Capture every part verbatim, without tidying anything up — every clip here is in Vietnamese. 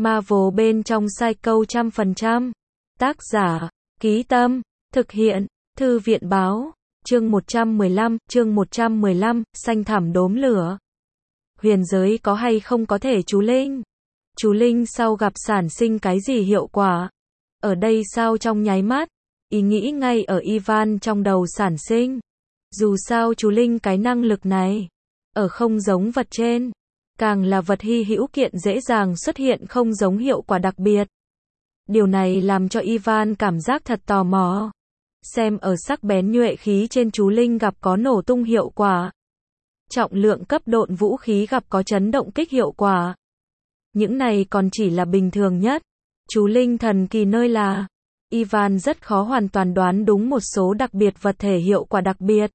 Marvel bên trong Psycho trăm phần trăm. Tác giả, Ký Tâm, thực hiện, Thư viện Báo, chương một trăm mười lăm, chương một trăm mười lăm, xanh thẳm đốm lửa. Huyền giới có hay không có thể chú linh? Chú linh sau gặp sản sinh cái gì hiệu quả? Ở đây sao trong nháy mắt? Ý nghĩ ngay ở Ivan trong đầu sản sinh. Dù sao chú linh cái năng lực này, ở không giống vật trên, càng là vật hy hữu kiện dễ dàng xuất hiện không giống hiệu quả đặc biệt. Điều này làm cho Ivan cảm giác thật tò mò. Xem ở sắc bén nhuệ khí trên chú linh gặp có nổ tung hiệu quả. Trọng lượng cấp độn vũ khí gặp có chấn động kích hiệu quả. Những này còn chỉ là bình thường nhất. Chú linh thần kỳ nơi là, Ivan rất khó hoàn toàn đoán đúng một số đặc biệt vật thể hiệu quả đặc biệt.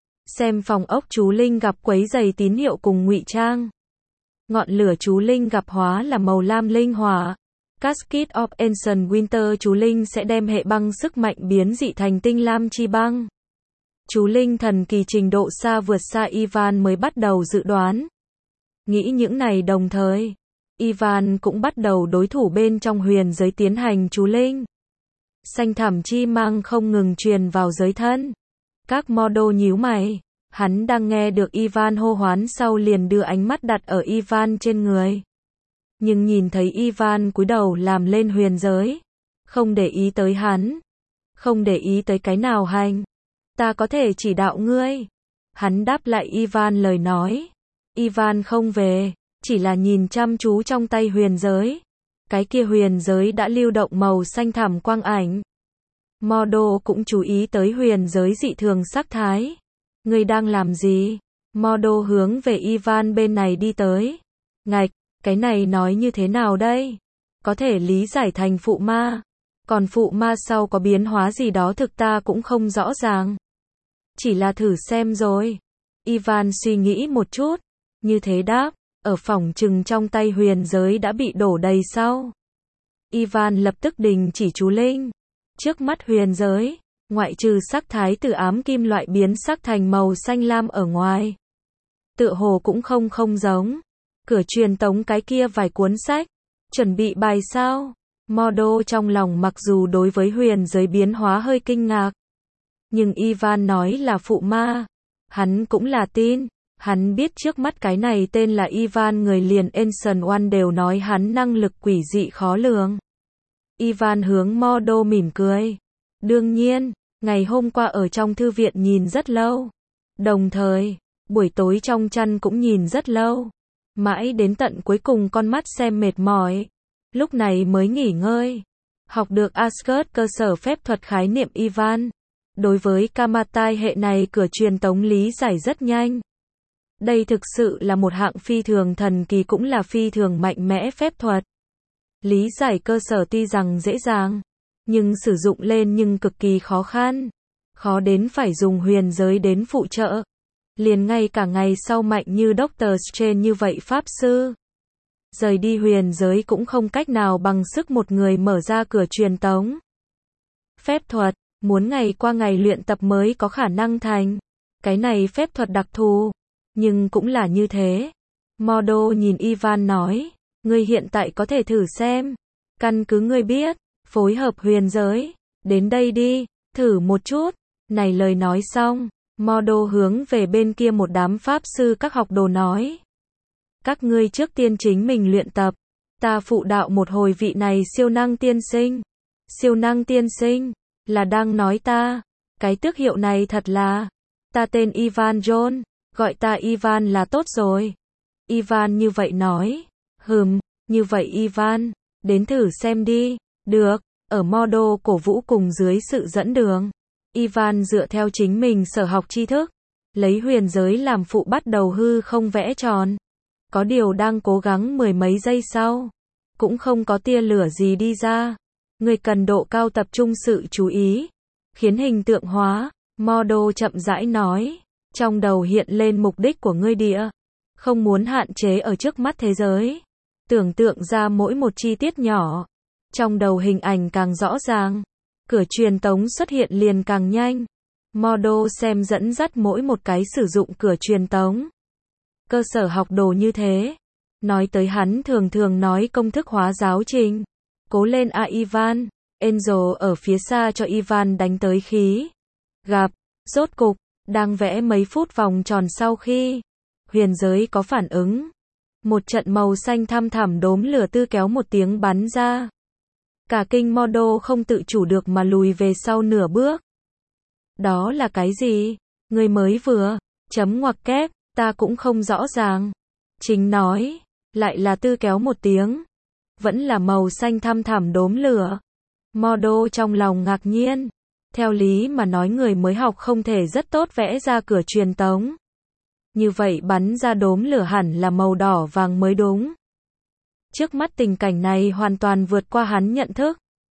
Xem phòng ốc chú linh gặp quấy dày tín hiệu cùng ngụy trang. Ngọn lửa chú linh gặp hóa là màu lam linh hỏa. Cascade of Ancient Winter chú linh sẽ đem hệ băng sức mạnh biến dị thành tinh lam chi băng. Chú linh thần kỳ trình độ xa vượt xa Ivan mới bắt đầu dự đoán. Nghĩ những này đồng thời, Ivan cũng bắt đầu đối thủ bên trong huyền giới tiến hành chú linh. Xanh thẳm chi mang không ngừng truyền vào giới thân. Các model nhíu mày, hắn đang nghe được Ivan hô hoán sau liền đưa ánh mắt đặt ở Ivan trên người. Nhưng nhìn thấy Ivan cúi đầu làm lên huyền giới, không để ý tới hắn, không để ý tới cái nào hành. Ta có thể chỉ đạo ngươi. Hắn đáp lại Ivan lời nói. Ivan không về, chỉ là nhìn chăm chú trong tay huyền giới. Cái kia huyền giới đã lưu động màu xanh thẳm quang ảnh. Model cũng chú ý tới huyền giới dị thường sắc thái. Ngươi đang làm gì? Model hướng về Ivan bên này đi tới. Ngạch, cái này nói như thế nào đây? Có thể lý giải thành phụ ma. Còn phụ ma sau có biến hóa gì đó thực ta cũng không rõ ràng. Chỉ là thử xem rồi. Ivan suy nghĩ một chút. Như thế đáp, ở phòng trừng trong tay huyền giới đã bị đổ đầy sau. Ivan lập tức đình chỉ chú linh. Trước mắt huyền giới, ngoại trừ sắc thái từ ám kim loại biến sắc thành màu xanh lam ở ngoài. Tựa hồ cũng không không giống. Cửa truyền tống cái kia vài cuốn sách. Chuẩn bị bài sao? Model trong lòng mặc dù đối với huyền giới biến hóa hơi kinh ngạc. Nhưng Ivan nói là phụ ma. Hắn cũng là tin. Hắn biết trước mắt cái này tên là Ivan người liền Ancient One đều nói hắn năng lực quỷ dị khó lường. Ivan hướng model mỉm cười. Đương nhiên, ngày hôm qua ở trong thư viện nhìn rất lâu. Đồng thời, buổi tối trong chăn cũng nhìn rất lâu. Mãi đến tận cuối cùng con mắt xem mệt mỏi. Lúc này mới nghỉ ngơi. Học được Asgard cơ sở phép thuật khái niệm Ivan. Đối với Kamatai hệ này cửa truyền tống lý giải rất nhanh. Đây thực sự là một hạng phi thường thần kỳ cũng là phi thường mạnh mẽ phép thuật. Lý giải cơ sở tuy rằng dễ dàng, nhưng sử dụng lên nhưng cực kỳ khó khăn. Khó đến phải dùng huyền giới đến phụ trợ. Liền ngay cả ngày sau mạnh như Doctor Strange như vậy pháp sư. Rời đi huyền giới cũng không cách nào bằng sức một người mở ra cửa truyền tống. Phép thuật, muốn ngày qua ngày luyện tập mới có khả năng thành. Cái này phép thuật đặc thù. Nhưng cũng là như thế. Model nhìn Ivan nói. Ngươi hiện tại có thể thử xem. Căn cứ ngươi biết. Phối hợp huyền giới. Đến đây đi. Thử một chút. Này lời nói xong. Model hướng về bên kia một đám pháp sư các học đồ nói. Các ngươi trước tiên chính mình luyện tập. Ta phụ đạo một hồi vị này siêu năng tiên sinh. Siêu năng tiên sinh. Là đang nói ta. Cái tước hiệu này thật là. Ta tên Ivan John. Gọi ta Ivan là tốt rồi. Ivan như vậy nói. Hừm, như vậy Ivan. Đến thử xem đi. Được. Ở model cổ vũ cùng dưới sự dẫn đường. Ivan dựa theo chính mình sở học tri thức. Lấy huyền giới làm phụ bắt đầu hư không vẽ tròn. Có điều đang cố gắng mười mấy giây sau. Cũng không có tia lửa gì đi ra. Người cần độ cao tập trung sự chú ý. Khiến hình tượng hóa. Model chậm rãi nói. Trong đầu hiện lên mục đích của ngươi địa. Không muốn hạn chế ở trước mắt thế giới. Tưởng tượng ra mỗi một chi tiết nhỏ. Trong đầu hình ảnh càng rõ ràng. Cửa truyền tống xuất hiện liền càng nhanh. Model xem dẫn dắt mỗi một cái sử dụng cửa truyền tống. Cơ sở học đồ như thế. Nói tới hắn thường thường nói công thức hóa giáo trình. Cố lên a Ivan. Angel ở phía xa cho Ivan đánh tới khí. Gặp, rốt cục, đang vẽ mấy phút vòng tròn sau khi huyền giới có phản ứng. Một trận màu xanh thăm thẳm đốm lửa tư kéo một tiếng bắn ra. Cả kinh Mordo không tự chủ được mà lùi về sau nửa bước. Đó là cái gì? Người mới vừa, chấm ngoặc kép, ta cũng không rõ ràng. Chính nói, lại là tư kéo một tiếng. Vẫn là màu xanh thăm thẳm đốm lửa. Mordo trong lòng ngạc nhiên. Theo lý mà nói người mới học không thể rất tốt vẽ ra cửa truyền tống. Như vậy bắn ra đốm lửa hẳn là màu đỏ vàng mới đúng. Trước mắt tình cảnh này hoàn toàn vượt qua hắn nhận thức.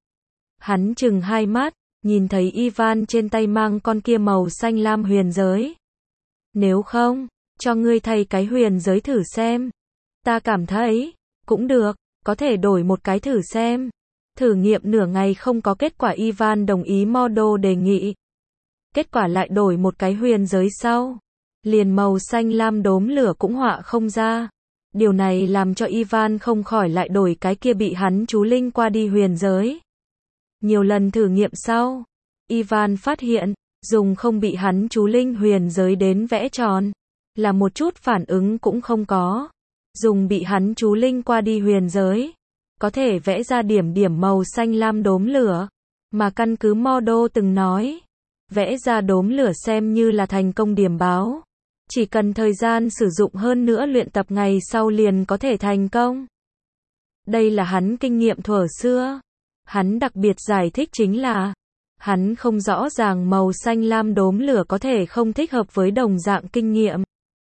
Hắn chừng hai mắt, nhìn thấy Ivan trên tay mang con kia màu xanh lam huyền giới. Nếu không, cho ngươi thay cái huyền giới thử xem. Ta cảm thấy, cũng được, có thể đổi một cái thử xem. Thử nghiệm nửa ngày không có kết quả Ivan đồng ý Mordo đề nghị. Kết quả lại đổi một cái huyền giới sau. Liền màu xanh lam đốm lửa cũng họa không ra. Điều này làm cho Ivan không khỏi lại đổi cái kia bị hắn chú linh qua đi huyền giới. Nhiều lần thử nghiệm sau, Ivan phát hiện, dùng không bị hắn chú linh huyền giới đến vẽ tròn, là một chút phản ứng cũng không có. Dùng bị hắn chú linh qua đi huyền giới, có thể vẽ ra điểm điểm màu xanh lam đốm lửa, mà căn cứ Mordo từng nói, vẽ ra đốm lửa xem như là thành công điểm báo. Chỉ cần thời gian sử dụng hơn nữa luyện tập ngày sau liền có thể thành công. Đây là hắn kinh nghiệm thuở xưa. Hắn đặc biệt giải thích chính là, hắn không rõ ràng màu xanh lam đốm lửa có thể không thích hợp với đồng dạng kinh nghiệm.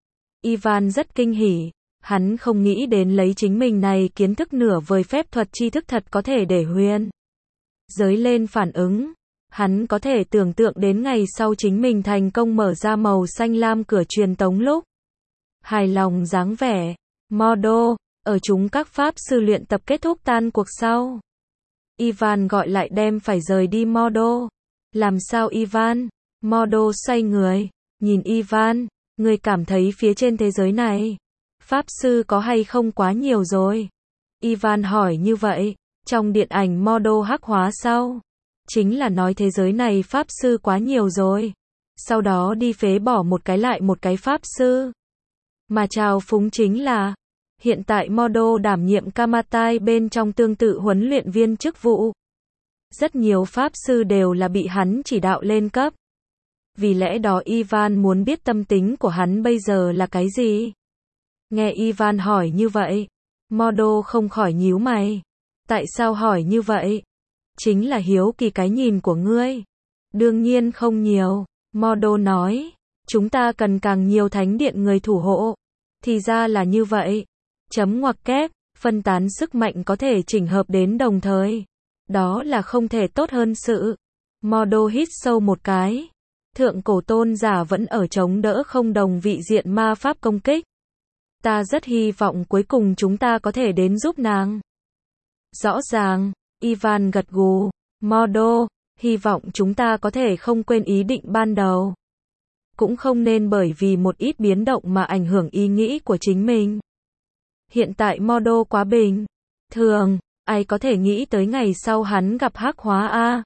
Ivan rất kinh hỉ, hắn không nghĩ đến lấy chính mình này kiến thức nửa vời phép thuật tri thức thật có thể để huyền giới lên phản ứng. Hắn có thể tưởng tượng đến ngày sau chính mình thành công mở ra màu xanh lam cửa truyền tống lúc. Hài lòng dáng vẻ. Mordo, ở chúng các pháp sư luyện tập kết thúc tan cuộc sau. Ivan gọi lại đem phải rời đi Mordo. Làm sao Ivan? Mordo xoay người, nhìn Ivan, người cảm thấy phía trên thế giới này, pháp sư có hay không quá nhiều rồi? Ivan hỏi như vậy, trong điện ảnh Mordo hắc hóa sau. Chính là nói thế giới này pháp sư quá nhiều rồi. Sau đó đi phế bỏ một cái lại một cái pháp sư. Mà trào phúng chính là, hiện tại Mordo đảm nhiệm Kamatai bên trong tương tự huấn luyện viên chức vụ. Rất nhiều pháp sư đều là bị hắn chỉ đạo lên cấp. Vì lẽ đó Ivan muốn biết tâm tính của hắn bây giờ là cái gì. Nghe Ivan hỏi như vậy, Mordo không khỏi nhíu mày. Tại sao hỏi như vậy? Chính là hiếu kỳ cái nhìn của ngươi. Đương nhiên không nhiều, Mordo nói. Chúng ta cần càng nhiều thánh điện người thủ hộ. Thì ra là như vậy. Chấm ngoặc kép, phân tán sức mạnh có thể chỉnh hợp đến đồng thời. Đó là không thể tốt hơn sự. Mordo hít sâu một cái. Thượng cổ tôn giả vẫn ở chống đỡ không đồng vị diện ma pháp công kích. Ta rất hy vọng cuối cùng chúng ta có thể đến giúp nàng. Rõ ràng. Ivan gật gù. Mordo, hy vọng chúng ta có thể không quên ý định ban đầu. Cũng không nên bởi vì một ít biến động mà ảnh hưởng ý nghĩ của chính mình. Hiện tại Mordo quá bình thường, ai có thể nghĩ tới ngày sau hắn gặp hắc hóa a.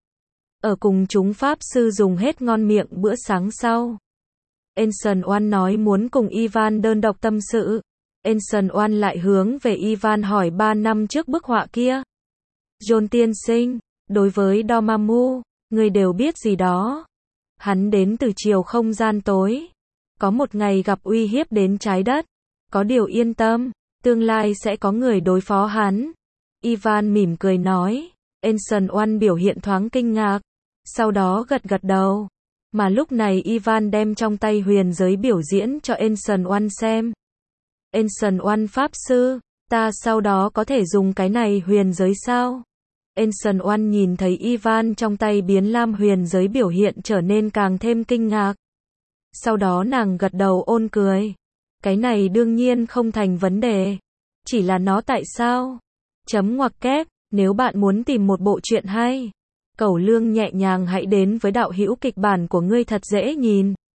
Ở cùng chúng pháp sư dùng hết ngon miệng bữa sáng sau. Anson One nói muốn cùng Ivan đơn độc tâm sự. Anson One lại hướng về Ivan hỏi ba năm trước bức họa kia. John tiên sinh, đối với Dormammu, người đều biết gì đó. Hắn đến từ chiều không gian tối. Có một ngày gặp uy hiếp đến trái đất. Có điều yên tâm, tương lai sẽ có người đối phó hắn. Ivan mỉm cười nói. Anson One biểu hiện thoáng kinh ngạc. Sau đó gật gật đầu. Mà lúc này Ivan đem trong tay huyền giới biểu diễn cho Anson One xem. Anson One pháp sư, ta sau đó có thể dùng cái này huyền giới sao? Anson One nhìn thấy Ivan trong tay biến lam huyền giới biểu hiện trở nên càng thêm kinh ngạc. Sau đó nàng gật đầu ôn cười. Cái này đương nhiên không thành vấn đề. Chỉ là nó tại sao? Chấm ngoặc kép, nếu bạn muốn tìm một bộ truyện hay, cẩu lương nhẹ nhàng hãy đến với đạo hữu kịch bản của ngươi thật dễ nhìn.